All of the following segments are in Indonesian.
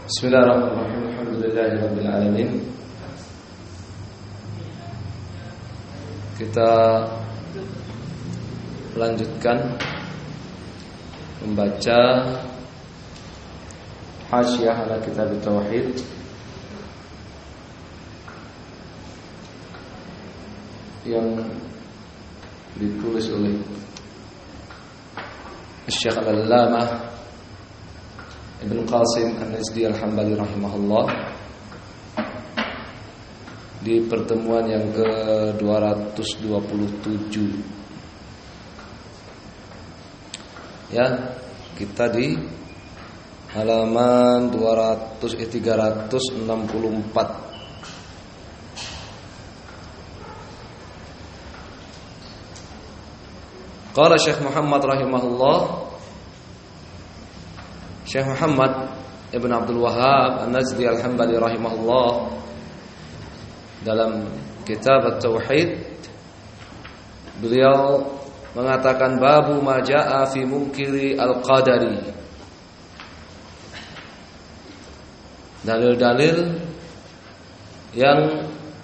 Bismillahirrahmanirrahim. Alhamdulillahirabbil alamin. Kita lanjutkan membaca Hasyiah ala Kitab Tauhid yang ditulis oleh Syekh Al-Allamah Ibn Qasim An-Najdi Al-Hambali rahimahullah di pertemuan yang ke-227. Ya, kita di halaman 364. Qala Syekh Muhammad rahimahullah, Syekh Muhammad Ibn Abdul Wahhab An-Najdi Al-Hambali rahimahullah dalam kitab At-Tauhid, beliau mengatakan babu ma jaa fi munkiri al-qadari. Dalil-dalil yang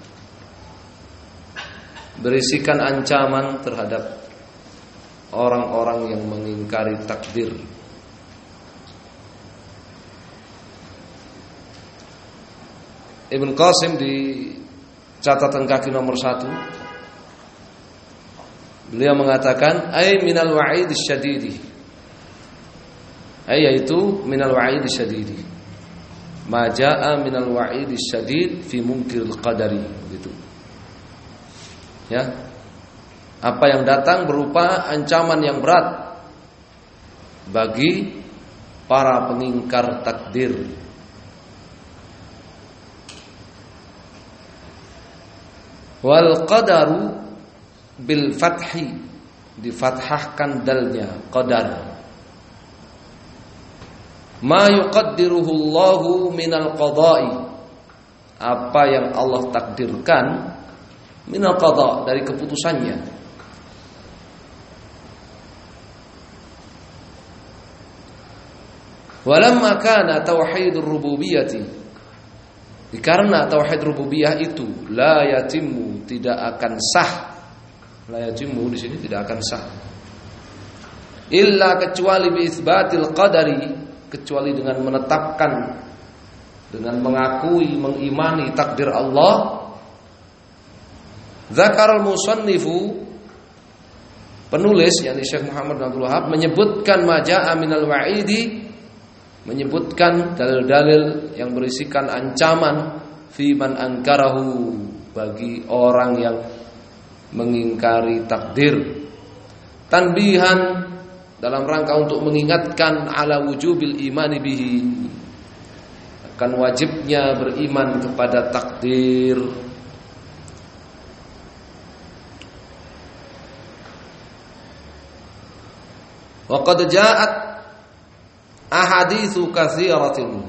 berisikan ancaman terhadap orang-orang yang mengingkari takdir. Ibn Qasim di catatan kaki nomor 1, beliau mengatakan ay minal wa'id syadidi, yaitu minal wa'id syadidi, ma jaa minal wa'id syadid fi munkiril qadari, gitu. Ya, apa yang datang berupa ancaman yang berat bagi para pengingkar takdir. Wal qadaru bil fathi, difathahkan dalnya, qadar. Ma yuqaddiruhu Allahu minal qada'i, apa yang Allah takdirkan, minal qada', dari keputusannya. Walamma kana tauhidur rububiyyati, karena tauhid rububiyah itu la yatimmu, tidak akan sah. La yatimmu di sini tidak akan sah. Illa, kecuali bi itsbatil qadari, kecuali dengan menetapkan, dengan mengakui, mengimani takdir Allah. Dzakarul musannifu, penulis yakni Syekh Muhammad bin Abdul Wahhab menyebutkan majaa minal wa'idi, menyebutkan dalil-dalil yang berisikan ancaman fi man ankarahu, bagi orang yang mengingkari takdir. Tanbihan, dalam rangka untuk mengingatkan ala wujubil imani bihi, akan wajibnya beriman kepada takdir. Wa qad ja'at ahaditsu katsiratin,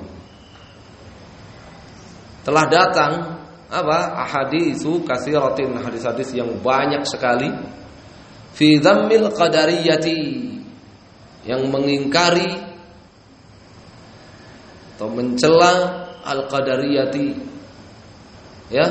telah datang apa? Ahaditsu katsiratin, hadis-hadis yang banyak sekali, fi dhammil qadariyati, yang mengingkari atau mencela al-qadariyati, ya,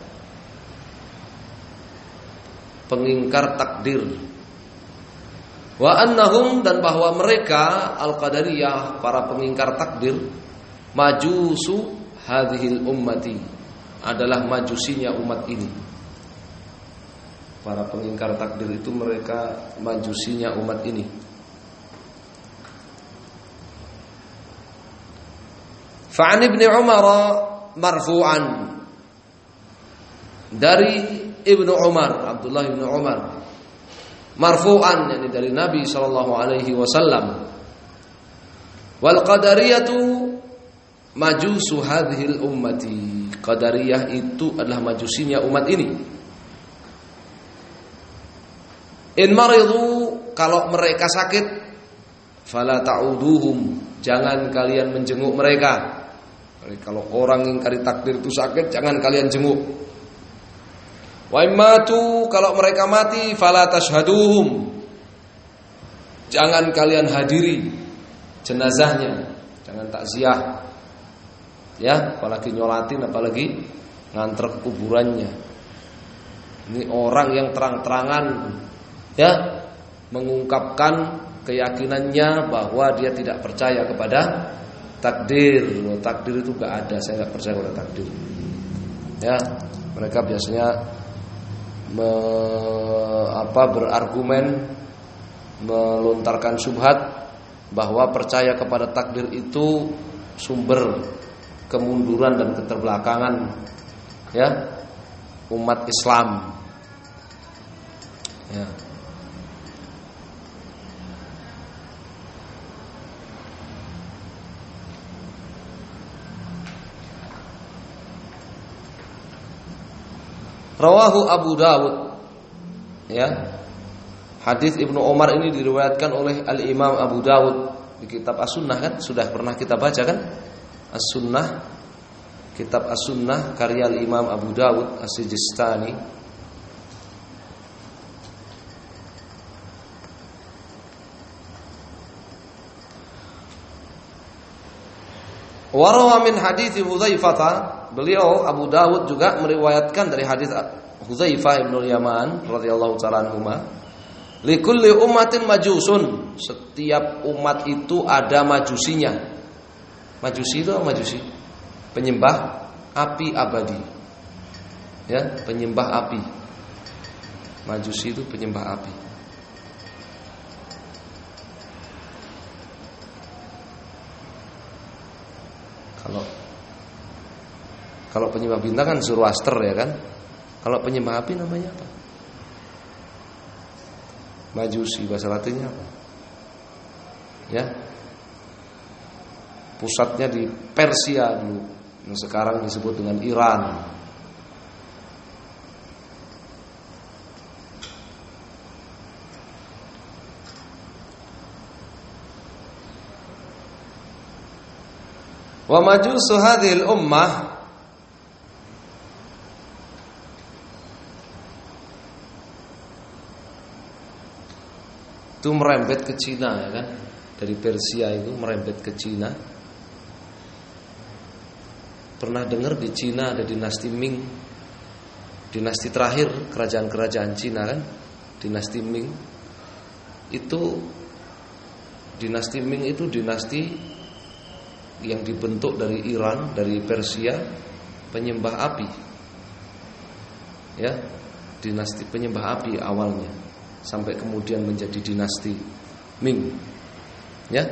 pengingkar takdir. Wa annahum, dan bahwa mereka al-qadariyah, para pengingkar takdir, majusu hadhil ummati, adalah majusinya umat ini. Para pengingkar takdir itu mereka majusinya umat ini. Fa'an Ibnu Umar marfu'an, dari Ibnu Umar, Abdullah Ibnu Umar, marfu'an, yakni dari Nabi sallallahu alaihi wasallam, wal qadariyatu majusu hadhil ummati, qadariyah itu adalah majusinya umat ini. In maridu, kalau mereka sakit, fala ta'uduhum, jangan kalian menjenguk mereka. Kalau orang ingkari takdir itu sakit, jangan kalian jenguk. Wa immatu, kalau mereka mati, fala tashhaduhum, jangan kalian hadiri jenazahnya, jangan takziah. Ya, apalagi nyolatin, apalagi nganter ke kuburannya. Ini orang yang terang-terangan ya mengungkapkan keyakinannya bahwa dia tidak percaya kepada takdir. Takdir itu gak ada, saya gak percaya kepada takdir. Ya, mereka biasanya berargumen, melontarkan syubhat bahwa percaya kepada takdir itu sumber kemunduran dan keterbelakangan ya umat Islam. Ya. Rawahu Abu Dawud. Ya. Hadis Ibnu Umar ini diriwayatkan oleh Al-Imam Abu Dawud di kitab As-Sunnah kan? Sudah pernah kita baca kan? As-Sunnah, kitab As-Sunnah karya Imam Abu Dawud As-Sijistani. Warawa min hadits Hudzaifah, beliau Abu Dawud juga meriwayatkan dari hadis Hudzaifah bin Yaman radhiyallahu ta'ala anhuma, likulli ummatin majusun, setiap umat itu ada majusinya. Majusi itu apa majusi? Penyembah api abadi. Ya, penyembah api. Majusi itu penyembah api. Kalau penyembah bintang kan Zoroaster ya kan? Kalau penyembah api namanya apa? Majusi, bahasa Latinnya apa? Ya. Pusatnya di Persia dulu, yang sekarang disebut dengan Iran. Wa majusu hadhil ummah, itu merembet ke Cina ya kan? Dari Persia itu merembet ke Cina. Pernah dengar di Cina ada dinasti Ming, dinasti terakhir kerajaan-kerajaan Cina kan? Dinasti Ming. Itu dinasti Ming itu dinasti yang dibentuk dari Iran, dari Persia, penyembah api. Ya, dinasti penyembah api awalnya, sampai kemudian menjadi dinasti Ming. Ya.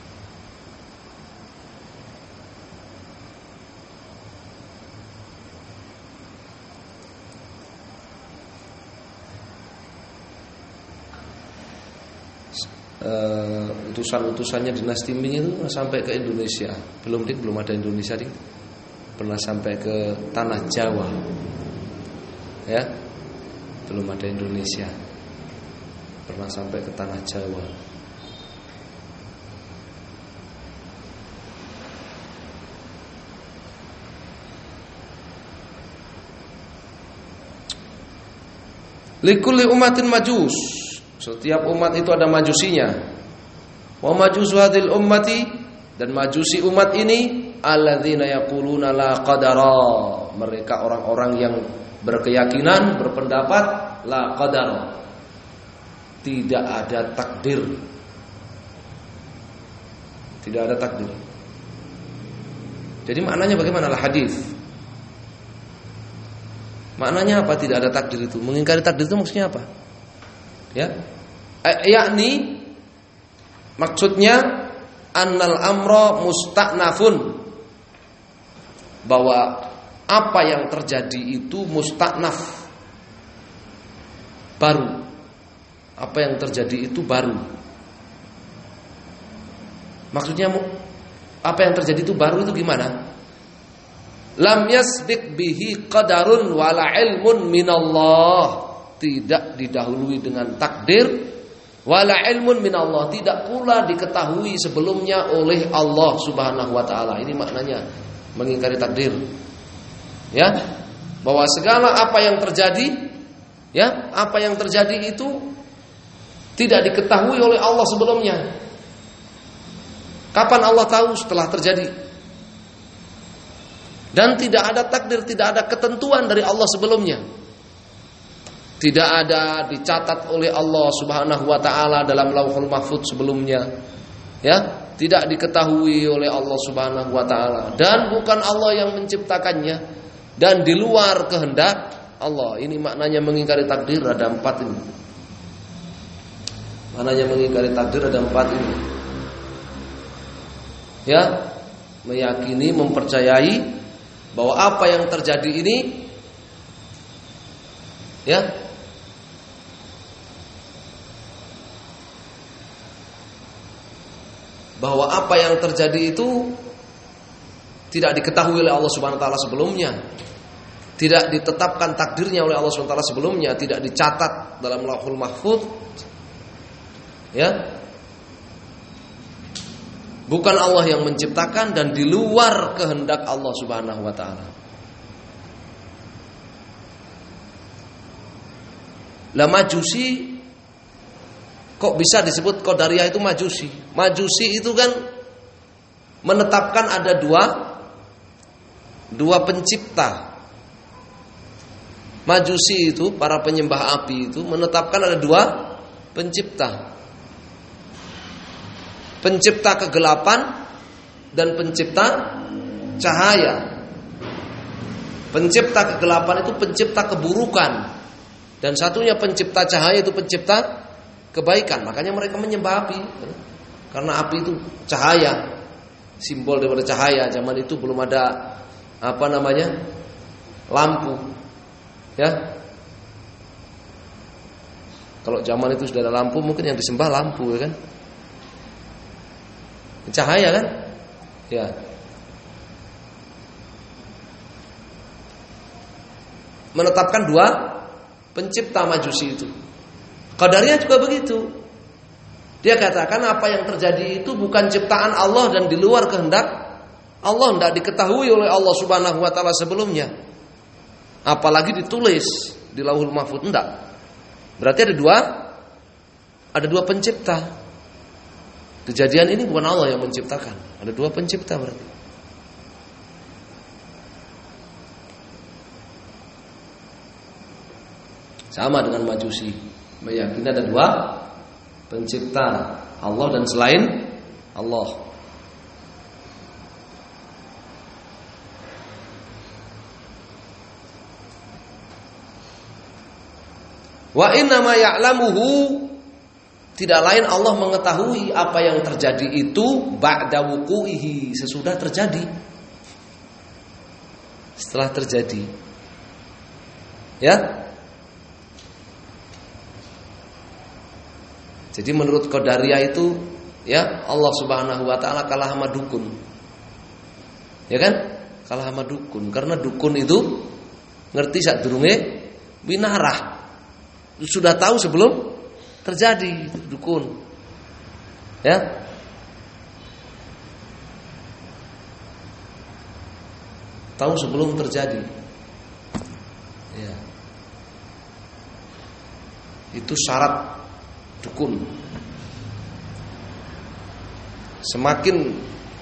Utusan-utusannya dinasti Ming itu sampai ke Indonesia. Belum ada Indonesia ding. Pernah sampai ke tanah Jawa. Ya. Belum ada Indonesia. Pernah sampai ke tanah Jawa. Likulli ummatin majus. Setiap umat itu ada majusinya. Wa majusu hadhil ummati, dan majusi umat ini alladzina yaquluna la qadara. Mereka orang-orang yang berkeyakinan, berpendapat la qadara, tidak ada takdir. Tidak ada takdir. Jadi maknanya bagaimana lah hadis? Maknanya apa tidak ada takdir itu? Mengingkari takdir itu maksudnya apa? Ya. Yakni maksudnya annal amra musta'nafun, bahwa apa yang terjadi itu musta'naf, baru. Apa yang terjadi itu baru. Maksudnya apa yang terjadi itu baru itu gimana? Lam yasbiq bihi qadarun wala ilmun minallah, tidak didahului dengan takdir, wala ilmun minallah, tidak pula diketahui sebelumnya oleh Allah Subhanahu wa taala. Ini maknanya mengingkari takdir. Ya, bahwa segala apa yang terjadi, ya, apa yang terjadi itu tidak diketahui oleh Allah sebelumnya. Kapan Allah tahu? Setelah terjadi. Dan tidak ada takdir, tidak ada ketentuan dari Allah sebelumnya. Tidak ada dicatat oleh Allah Subhanahu wa taala dalam Lauhul Mahfuz sebelumnya. Ya, tidak diketahui oleh Allah Subhanahu wa taala dan bukan Allah yang menciptakannya dan di luar kehendak Allah. Ini maknanya mengingkari takdir, ada 4 ini. Maknanya mengingkari takdir ada 4 ini. Ya, meyakini, mempercayai bahwa apa yang terjadi ini, ya, bahwa apa yang terjadi itu tidak diketahui oleh Allah Subhanahu wa taala sebelumnya. Tidak ditetapkan takdirnya oleh Allah Subhanahu wa taala sebelumnya, tidak dicatat dalam Lauhul Mahfuz. Ya. Bukan Allah yang menciptakan dan di luar kehendak Allah Subhanahu wa taala. Lah Majusi kok bisa disebut Qadariyah itu Majusi? Majusi itu kan menetapkan ada dua pencipta. Majusi itu, para penyembah api itu menetapkan ada 2 pencipta. Pencipta kegelapan dan pencipta cahaya. Pencipta kegelapan itu pencipta keburukan, dan satunya pencipta cahaya itu pencipta kebaikan. Makanya mereka menyembah api, karena api itu cahaya, simbol daripada cahaya. Zaman itu belum ada lampu, ya. Kalau zaman itu sudah ada lampu, mungkin yang disembah lampu, ya kan? Cahaya kan? Ya. Menetapkan 2 pencipta Majusi itu. Qadariyah juga begitu. Dia katakan apa yang terjadi itu bukan ciptaan Allah dan di luar kehendak Allah, tidak diketahui oleh Allah Subhanahu wa taala sebelumnya. Apalagi ditulis di Lauhul Mahfuz, enggak. Berarti ada dua pencipta. Kejadian ini bukan Allah yang menciptakan, ada 2 pencipta berarti. Sama dengan Majusi, meyakini ada 2 pencipta, Allah dan selain Allah. Wa inna ma ya'lamuhu, tidak lain Allah mengetahui apa yang terjadi itu ba'da wuqu'ihi, sesudah terjadi. Setelah terjadi. Ya. Jadi menurut Qadariyah itu, ya, Allah Subhanahu wa taala kalah sama dukun. Ya kan? Kalah sama dukun, karena dukun itu ngerti sadurunge winarah. Sudah tahu sebelum terjadi, dukun. Ya. Tahu sebelum terjadi. Ya. Itu syarat dukun. Semakin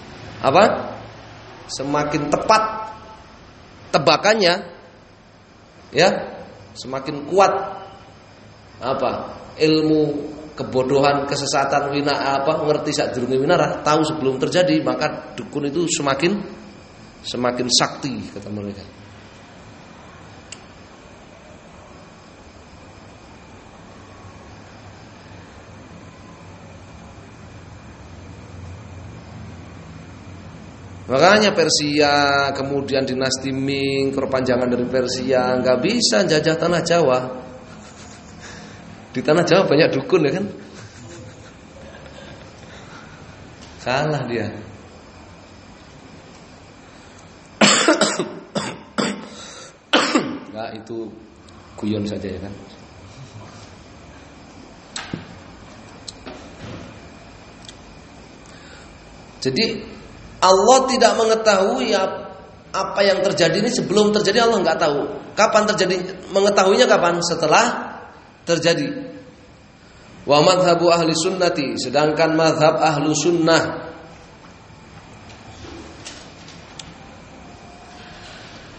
semakin tepat tebakannya, ya, semakin kuat ilmu kebodohan, kesesatan, ngerti sadurunge winarah, tahu sebelum terjadi, maka dukun itu semakin sakti, kata mereka. Makanya Persia, kemudian dinasti Ming, perpanjangan dari Persia, nggak bisa jajah tanah Jawa. Di tanah Jawa banyak dukun, ya kan? Salah dia. Nah, itu guyon saja, ya kan? Jadi Allah tidak mengetahui apa yang terjadi ini sebelum terjadi, Allah nggak tahu. Kapan terjadi? Mengetahuinya kapan? Setelah terjadi. Wa madhabu ahli sunnati, sedangkan madhab ahlu sunnah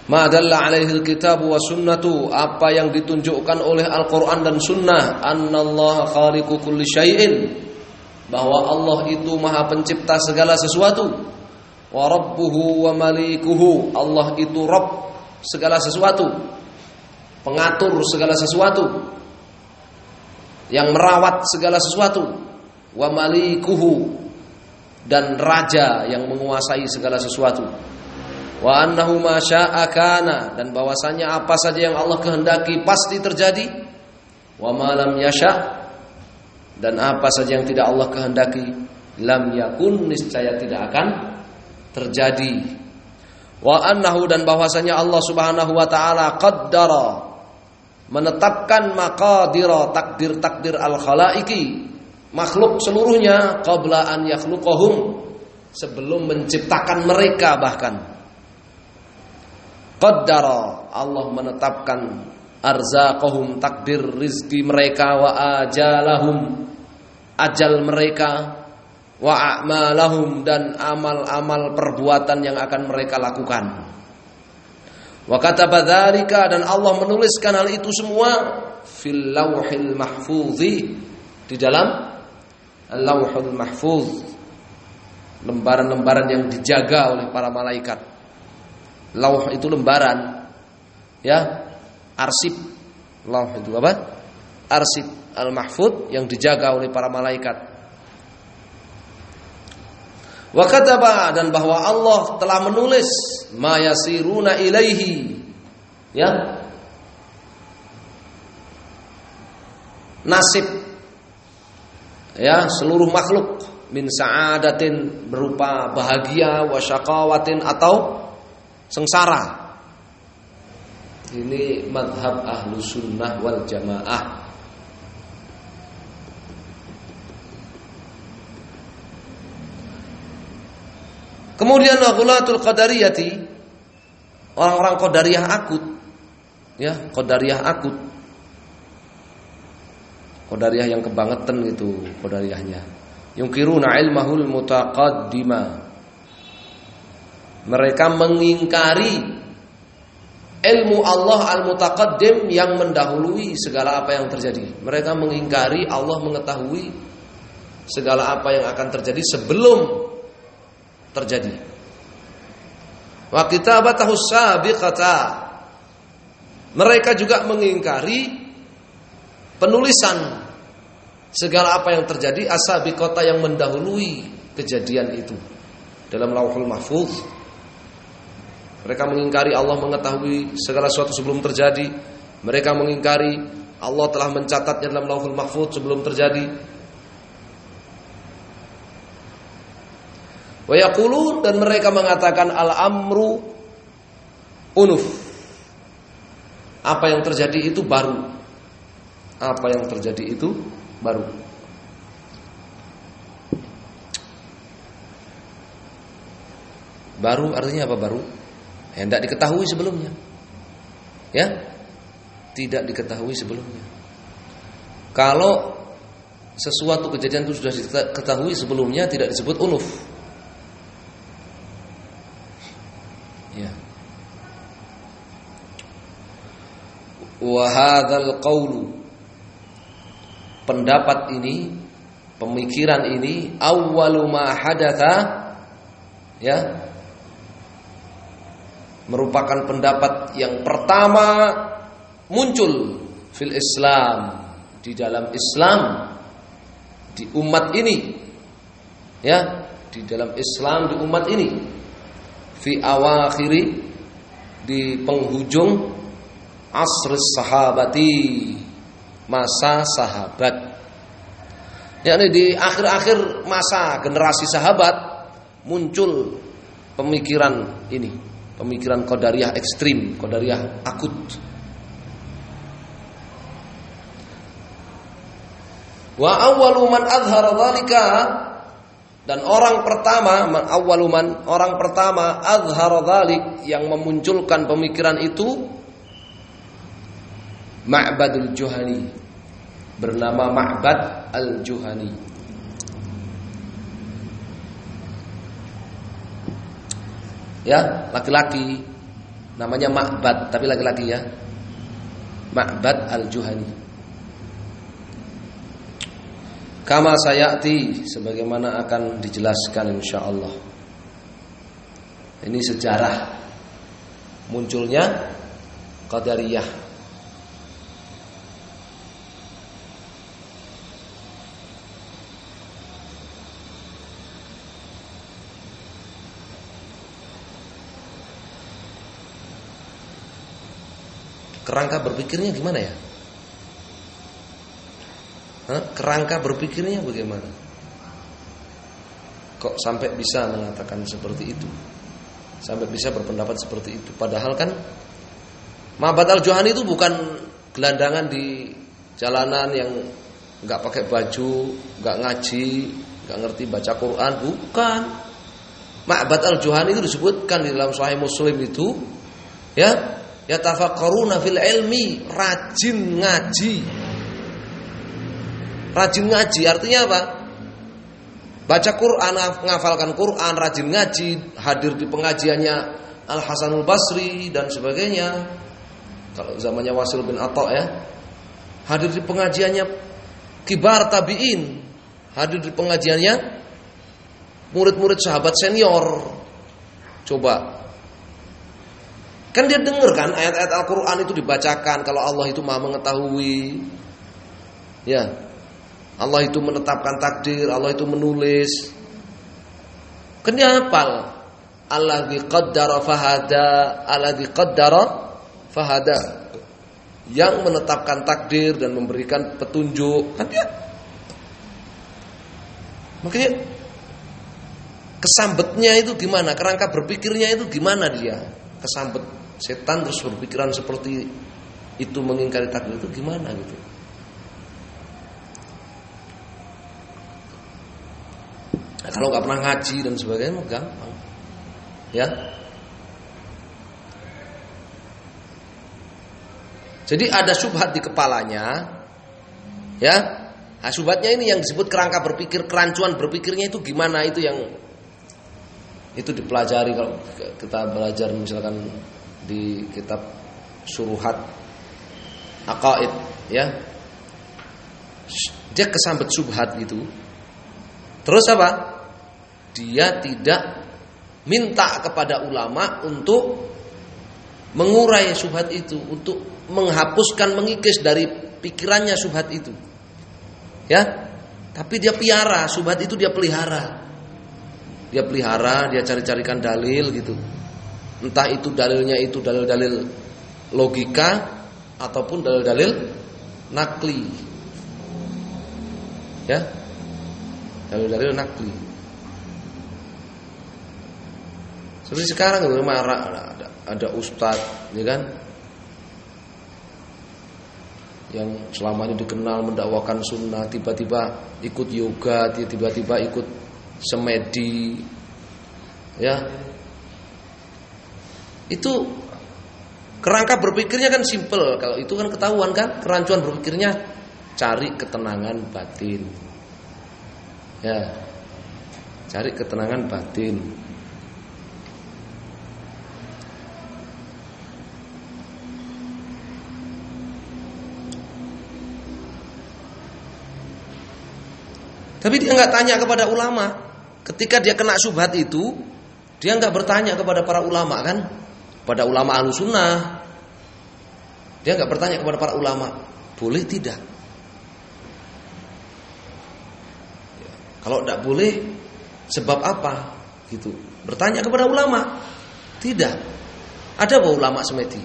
Ma dalla alaihi alkitab wa sunnatu, apa yang ditunjukkan oleh Al-Qur'an dan sunnah, annallaha khaliqu kulli syai'in, bahwa Allah itu maha pencipta segala sesuatu, wa rabbuhu wa malikuhu, Allah itu Rabb segala sesuatu, pengatur segala sesuatu, yang merawat segala sesuatu, wa malikuhu, dan raja yang menguasai segala sesuatu, wa annahu ma syaa kana, dan bahwasanya apa saja yang Allah kehendaki pasti terjadi, wa ma lam yasha, dan apa saja yang tidak Allah kehendaki lam yakun, niscaya tidak akan terjadi. Wa annahu, dan bahwasanya Allah Subhanahu wa taala qaddara, menetapkan maqadira, takdir-takdir al-khalaiqi, makhluk seluruhnya, qabla an yakhluqahum, sebelum menciptakan mereka. Bahkan qaddara, Allah menetapkan arzaqahum, takdir rizki mereka, wa ajalahum, ajal mereka, wa a'malahum, dan amal-amal perbuatan yang akan mereka lakukan. Wa kataba dzalika, dan Allah menuliskan hal itu semua fil lauhil mahfuzi, di dalam al-lauhul mahfuz, lembaran-lembaran yang dijaga oleh para malaikat. Lauh itu lembaran, ya, arsip. Lauh itu apa? Arsip, al-mahfuz, yang dijaga oleh para malaikat. Wa kataba, dan bahwa Allah telah menulis ma yasiruna ilaihi, ya, nasib, ya, seluruh makhluk, min sa'adatin, berupa bahagia, wa syaqawatin, atau sengsara. Ini madhab ahlu sunnah wal jamaah. Kemudian ghulatul qadariyati, orang-orang qadariyah akut, ya, qadariyah akut, qadariyah yang kebangetan itu qadariyahnya. Yungkiruna ilmahul mutaqaddima, mereka mengingkari ilmu Allah al-mutaqaddim, yang mendahului segala apa yang terjadi. Mereka mengingkari Allah mengetahui segala apa yang akan terjadi sebelum terjadi. Wa kitabatahu sabiqata, mereka juga mengingkari penulisan segala apa yang terjadi, as-sabiqata, yang mendahului kejadian itu dalam lauhul mahfuz. Mereka mengingkari Allah mengetahui segala sesuatu sebelum terjadi. Mereka mengingkari Allah telah mencatatnya dalam lauhul mahfuz sebelum terjadi. Wa yaqulun, dan mereka mengatakan al-amru unuf, apa yang terjadi itu baru. Apa yang terjadi itu baru. Baru artinya apa baru? Tidak diketahui sebelumnya. Ya, tidak diketahui sebelumnya. Kalau sesuatu kejadian itu sudah diketahui sebelumnya, tidak disebut unuf. Ya. Wa hadzal qaulu, pendapat ini, pemikiran ini, awwalu ma hadatha, ya, merupakan pendapat yang pertama muncul fil Islam, di dalam Islam, di umat ini, ya, di dalam Islam, di umat ini, fi awakhiri, di penghujung asrus sahabati, masa sahabat, yakni di akhir-akhir masa generasi sahabat muncul pemikiran ini, pemikiran qadariyah ekstrim, qadariyah akut. Wa awwalu man azhara dzalika, dan orang pertama, orang pertama azhara dzalik, yang memunculkan pemikiran itu, Ma'badul Juhani, bernama Ma'bad al-Juhani. Ya, laki-laki, Namanya Ma'bad, tapi laki-laki ya. Ma'bad al-Juhani. Kama sayati, sebagaimana akan dijelaskan insyaallah. Ini sejarah munculnya Qadariyah. Kerangka berpikirnya gimana ya? Kerangka berpikirnya bagaimana? Kok sampai bisa mengatakan seperti itu? Sampai bisa berpendapat seperti itu? Padahal kan Ma'bad al-Juhani itu bukan gelandangan di jalanan yang gak pakai baju, gak ngaji, gak ngerti baca Quran. Bukan. Ma'bad al-Juhani itu disebutkan di dalam Sahih Muslim itu, ya, yatafakkaruna fil ilmi, rajin ngaji. Rajin ngaji artinya apa? Baca Quran, ngafalkan Quran, rajin ngaji, hadir di pengajiannya Al Hasanul Basri dan sebagainya. Kalau zamannya Wasil bin Atha ya, hadir di pengajiannya kibar tabi'in, hadir di pengajiannya murid-murid sahabat senior. Coba, kan dia dengar kan ayat-ayat Al-Quran itu dibacakan kalau Allah itu Maha mengetahui. Ya, Allah itu menetapkan takdir, Allah itu menulis. Kan dia hafal. Alladzi qaddara fahada, alladzi qaddara fahada. Yang menetapkan takdir dan memberikan petunjuk. Kan dia. Makanya kesambetnya itu gimana? Kerangka berpikirnya itu gimana dia? Kesambet setan terus berpikiran seperti itu, mengingkari takdir itu gimana gitu. Nah, kalau nggak pernah ngaji dan sebagainya mah gampang, ya. Jadi ada syubhat di kepalanya, ya. Nah, syubhatnya ini yang disebut kerangka berpikir, kerancuan berpikirnya itu gimana, itu yang itu dipelajari kalau kita belajar misalkan di kitab Syuruhat Aqaid, ya. Dia kesambet syubhat gitu. Terus apa? Dia tidak minta kepada ulama untuk mengurai syubhat itu, untuk menghapuskan, mengikis dari pikirannya syubhat itu. Ya. Tapi dia piara syubhat itu, dia pelihara. Dia pelihara, dia cari-carikan dalil gitu. Entah itu dalilnya itu dalil-dalil logika ataupun dalil-dalil nakli. Ya. Dalil-dalil nakli. Seperti sekarang ada ustadz, ya kan? Yang selamanya dikenal mendakwakan sunnah, tiba-tiba ikut yoga, tiba-tiba ikut semedi, ya. Itu kerangka berpikirnya kan simple. Kalau itu kan ketahuan kan, kerancuan berpikirnya cari ketenangan batin. Ya. Cari ketenangan batin. Tapi dia nggak tanya kepada ulama. Ketika dia kena syubhat itu, dia nggak bertanya kepada para ulama kan, pada ulama ahlu sunnah. Dia nggak bertanya kepada para ulama, boleh tidak? Kalau tidak boleh, sebab apa? Gitu. Bertanya kepada ulama, tidak. Ada apa ulama semedi?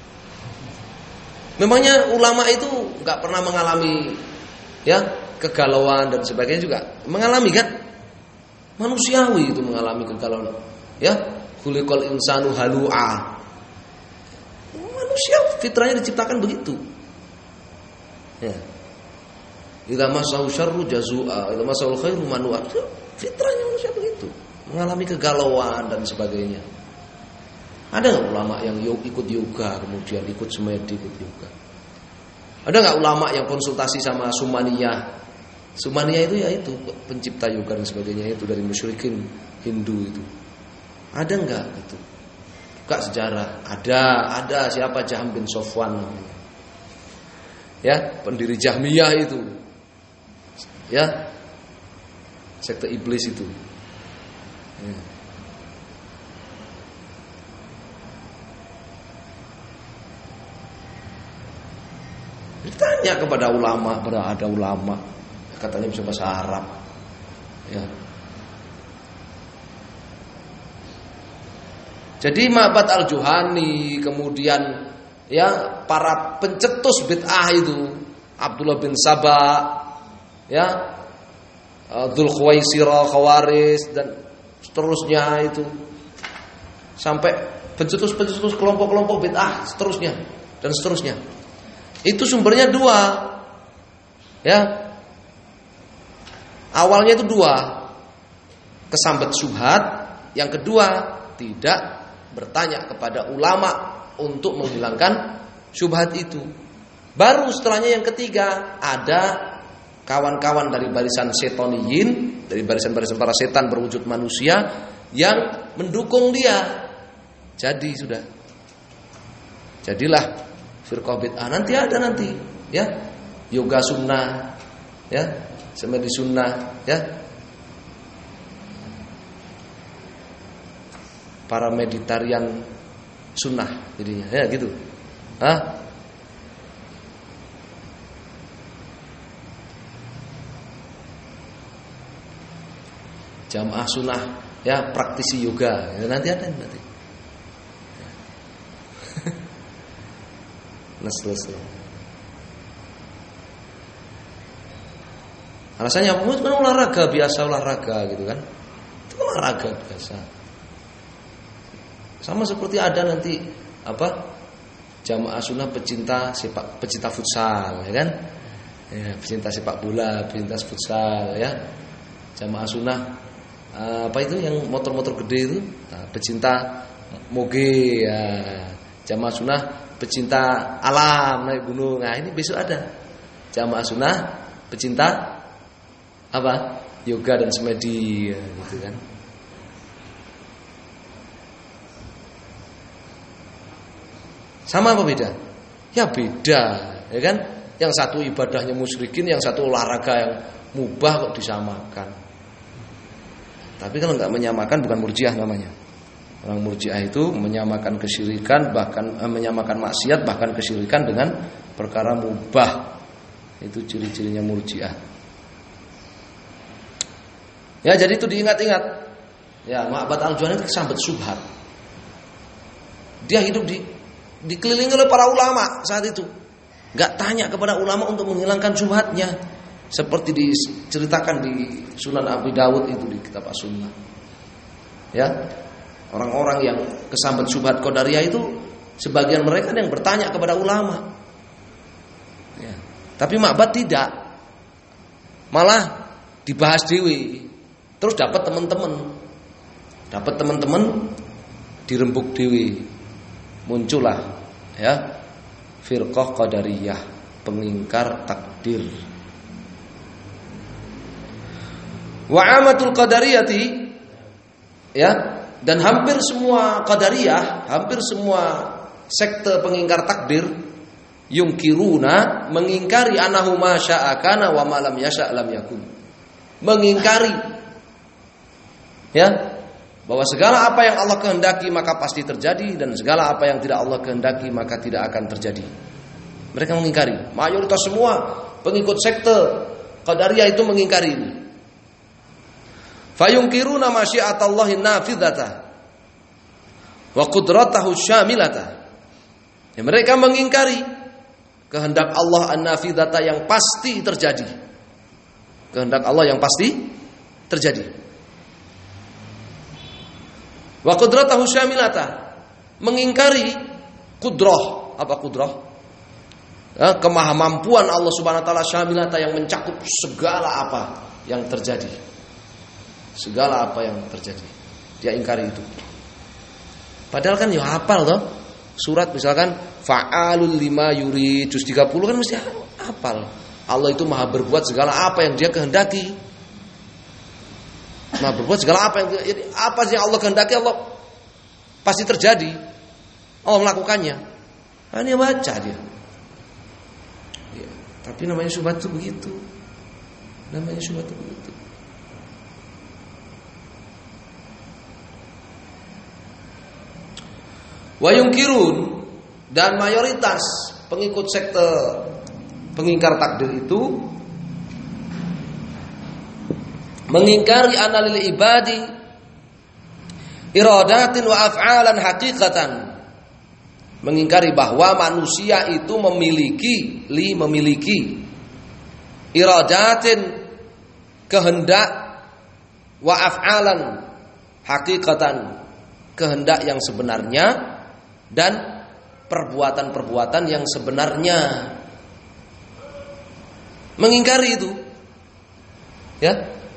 Memangnya ulama itu nggak pernah mengalami, ya, kegalauan dan sebagainya juga mengalami kan? Manusiawi itu mengalami kegalauan. Ya, khuliqal insanu halu'a. Manusia fitrahnya diciptakan begitu. Ya. Idza massahu syarru jazua, idza massahu khairu manua. Fitrahnya manusia begitu, mengalami kegalauan dan sebagainya. Ada enggak ulama yang ikut yoga kemudian ikut semedi, ikut yoga? Ada enggak ulama yang konsultasi sama Sumaniyah? Sumaniyah itu ya itu pencipta yoga dan sebagainya itu dari musyrikin Hindu itu. Ada enggak gitu? Buka sejarah. Ada siapa Jahm bin Safwan namanya. Ya, pendiri Jahmiyah itu. Ya. Sekte iblis itu. Ya. Ditanya kepada ulama, ada ulama katanya bisa bahasa Arab. Ya. Jadi Ma'bad al-Juhani, kemudian ya para pencetus bid'ah itu, Abdullah bin Saba, ya, Dzul Khuwaisirah, Khawaris dan seterusnya itu, sampai pencetus kelompok-kelompok bid'ah seterusnya dan seterusnya. Itu sumbernya dua, ya. Awalnya itu dua, kesambet syubhat. Yang kedua, tidak bertanya kepada ulama untuk menghilangkan syubhat itu. Baru setelahnya yang ketiga, ada kawan-kawan dari barisan setoniyin, dari barisan-barisan para setan berwujud manusia yang mendukung dia. Jadilah firqah bid'ah. Nanti ya. Yoga sunnah, ya. Semedi sunnah, ya. Para meditarian sunnah jadinya, ya gitu. Jamaah sunnah, ya, praktisi yoga. Ya, nanti ada nanti. Selesai. Alasannya apa? Itu kan olahraga biasa, olahraga gitu kan. Itu olahraga biasa. Sama seperti ada nanti jamaah sunnah pecinta futsal, ya kan? Ya, pecinta sepak bola, pecinta futsal, ya. Jamaah sunnah itu yang motor-motor gede itu, pecinta moge, ya. Jamaah sunnah pecinta alam, naik gunung. Nah, ini besok ada jamaah sunnah pecinta yoga dan semedi, ya, gitu kan. Sama apa beda? Ya beda, ya kan? Yang satu ibadahnya musyrikin, yang satu olahraga yang mubah kok disamakan. Tapi kalau nggak menyamakan bukan murjiah namanya. Orang murjiah itu menyamakan kesyirikan, bahkan menyamakan maksiat, bahkan kesyirikan dengan perkara mubah. Itu ciri-cirinya murjiah. Ya, jadi itu diingat-ingat. Ya, Ma'bad al-Juhani itu kesambet syubhat. Dia hidup dikelilingi oleh para ulama saat itu. Gak tanya kepada ulama untuk menghilangkan syubhatnya, seperti diceritakan di Sunan Abi Dawud itu, di kitab As-Sunnah. Ya, orang-orang yang kesambet syubhat Qadariyah itu sebagian mereka yang bertanya kepada ulama. Ya. Tapi Ma'bad tidak, malah dibahas dewi. Terus dapat teman-teman dirembuk dewi. Muncullah, ya, firqah Qadariyah, pengingkar takdir. Wa amatul qadariyati, ya, dan hampir semua Qadariyah, hampir semua sekte pengingkar takdir, yungkiruna, mengingkari anahu ma syaa kana wa ma lam yasha' lam yakun. Mengingkari, ya, bahwa segala apa yang Allah kehendaki maka pasti terjadi, dan segala apa yang tidak Allah kehendaki maka tidak akan terjadi. Mereka mengingkari. Mayoritas semua pengikut sekte Qadariyah itu mengingkari ini. Fayunkiruna masyiatallahi nafidhata wa qudratahu syamilata. Ya, mereka mengingkari kehendak Allah an-nafidhata yang pasti terjadi. Kehendak Allah yang pasti terjadi. Wa qudratahu syamilata, mengingkari kudrah. Apa kudrah? Ya, kemahamampuan Allah Subhanahu wa taala syamilata, yang mencakup segala apa yang terjadi. Segala apa yang terjadi, dia ingkari itu. Padahal kan ya hafal toh. Surat misalkan fa'alul lima yurid juz 30 kan mesti hafal. Allah itu maha berbuat segala apa yang dia kehendaki. Nah, berbuat segala apa yang Allah kehendaki, Allah pasti terjadi. Allah melakukannya. Hanya baca dia. Ya, tapi namanya syubhat itu begitu. Namanya syubhat itu begitu. Wa yunkirun, dan mayoritas pengikut sekte pengingkar takdir itu mengingkari analil ibadi iradatin wa af'alan haqiqatan, mengingkari bahwa manusia itu memiliki iradatin, kehendak, wa af'alan haqiqatan, kehendak yang sebenarnya, dan perbuatan-perbuatan yang sebenarnya. Mengingkari itu, ya.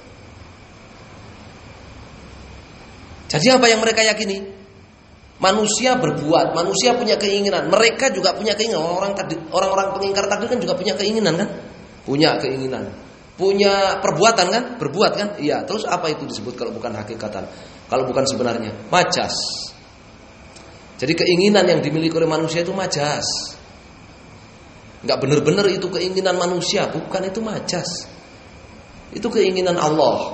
Jadi apa yang mereka yakini? Manusia berbuat, manusia punya keinginan, mereka juga punya keinginan. Orang-orang pengingkar takdir kan juga punya keinginan kan? Punya keinginan, punya perbuatan kan? Berbuat kan? Iya. Terus apa itu disebut kalau bukan hakikatan? Kalau bukan sebenarnya? Majas. Jadi keinginan yang dimiliki oleh manusia itu majas. Enggak benar-benar itu keinginan manusia, bukan, itu majas. Itu keinginan Allah.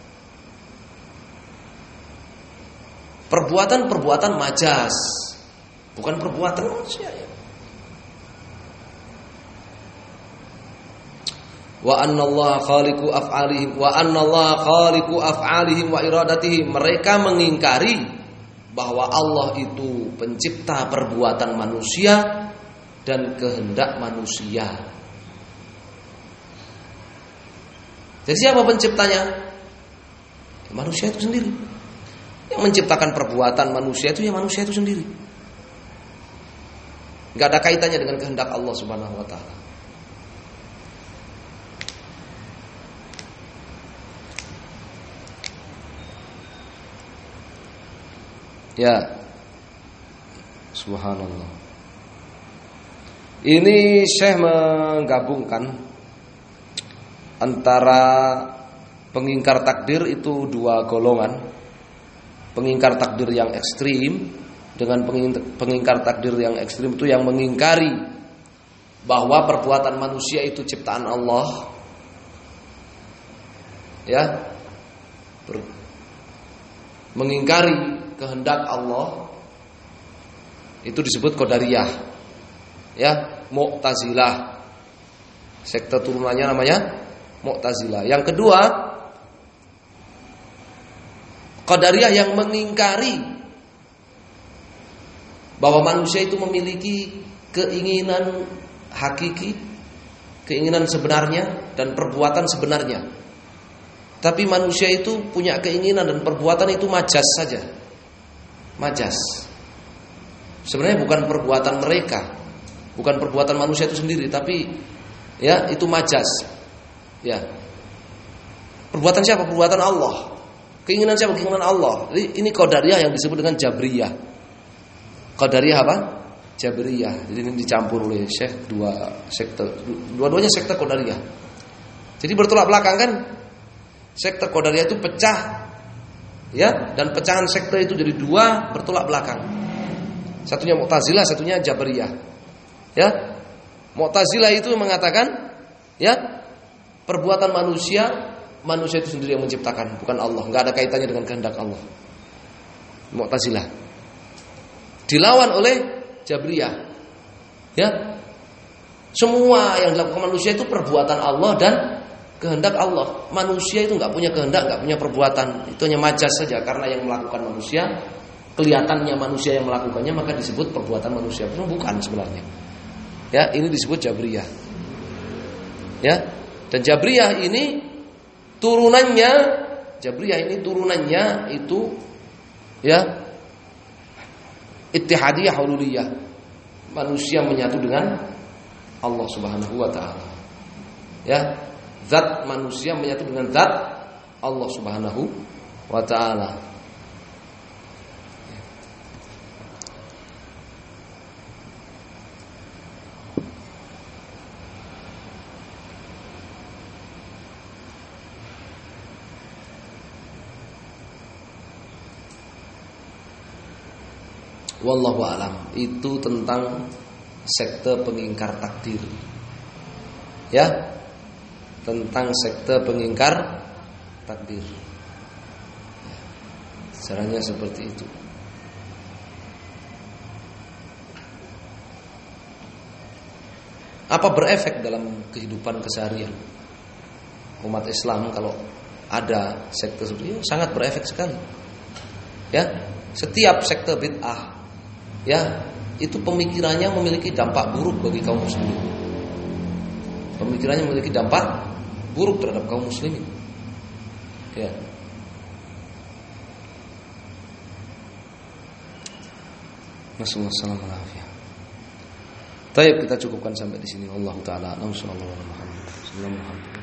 Perbuatan-perbuatan majas, bukan perbuatan manusia ya. Wa annallaha khaliqu af'alihim wa annallaha khaliqu af'alihim wa iradatihim. Mereka mengingkari bahwa Allah itu pencipta perbuatan manusia dan kehendak manusia. Jadi siapa penciptanya? Manusia itu sendiri. Yang menciptakan perbuatan manusia itu ya manusia itu sendiri. Gak ada kaitannya dengan kehendak Allah Subhanahu wa ta'ala. Ya, subhanallah. Ini Syekh menggabungkan antara pengingkar takdir itu dua golongan. Pengingkar takdir yang ekstrim dengan pengingkar takdir yang ekstrim itu yang mengingkari bahwa perbuatan manusia itu ciptaan Allah. Ya. Mengingkari kehendak Allah, itu disebut Qadariyah. Ya, Mu'tazilah. Sekte turunannya namanya Mu'tazilah. Yang kedua, Qadariyah yang mengingkari bahwa manusia itu memiliki keinginan hakiki, keinginan sebenarnya dan perbuatan sebenarnya. Tapi manusia itu punya keinginan dan perbuatan itu majas saja. Majas. Sebenarnya bukan perbuatan mereka, bukan perbuatan manusia itu sendiri, tapi ya itu majas. Ya. Perbuatan siapa? Perbuatan Allah. Keinginan siapa? Keinginan Allah. Jadi ini Qadariyah yang disebut dengan Jabriyah. Qadariyah apa? Jabriyah. Jadi ini dicampur oleh Syekh dua sekte. Dua-duanya sekte Qadariyah. Jadi bertolak belakang kan? Sekte Qadariyah itu pecah, ya, dan pecahan sekte itu jadi dua, bertolak belakang. Satunya Mu'tazilah, satunya Jabriyah. Ya, Mu'tazilah itu mengatakan, ya, perbuatan manusia itu sendiri yang menciptakan, bukan Allah. Enggak ada kaitannya dengan kehendak Allah. Mu'tazilah dilawan oleh Jabriyah. Ya, semua yang dilakukan manusia itu perbuatan Allah dan kehendak Allah. Manusia itu enggak punya kehendak, enggak punya perbuatan. Itu hanya majas saja, karena yang melakukan manusia, kelihatannya manusia yang melakukannya, maka disebut perbuatan manusia. Bukan sebenarnya. Ya, ini disebut Jabriyah. Ya, dan Jabriyah ini turunannya itu ya Ittihadiyah Hululiyah. Manusia menyatu dengan Allah Subhanahu wa taala. Ya, zat manusia menyatu dengan zat Allah Subhanahu wa taala. Wallahu alam. Itu tentang sekte pengingkar takdir. Ya, tentang sekte pengingkar takdir. Caranya seperti itu. Apa berefek dalam kehidupan keseharian umat Islam kalau ada sekte seperti itu? Sangat berefek sekali. Ya, setiap sekte bid'ah, ya, itu pemikirannya memiliki dampak buruk bagi kaum muslimin. Pemikirannya memiliki dampak buruk terhadap kaum muslimin. Ya. Wassalamualaikum warahmatullahi wabarakatuh. Baik, kita cukupkan sampai di sini. Wallahu taala a'lam. Sallallahu alaihi wasallam.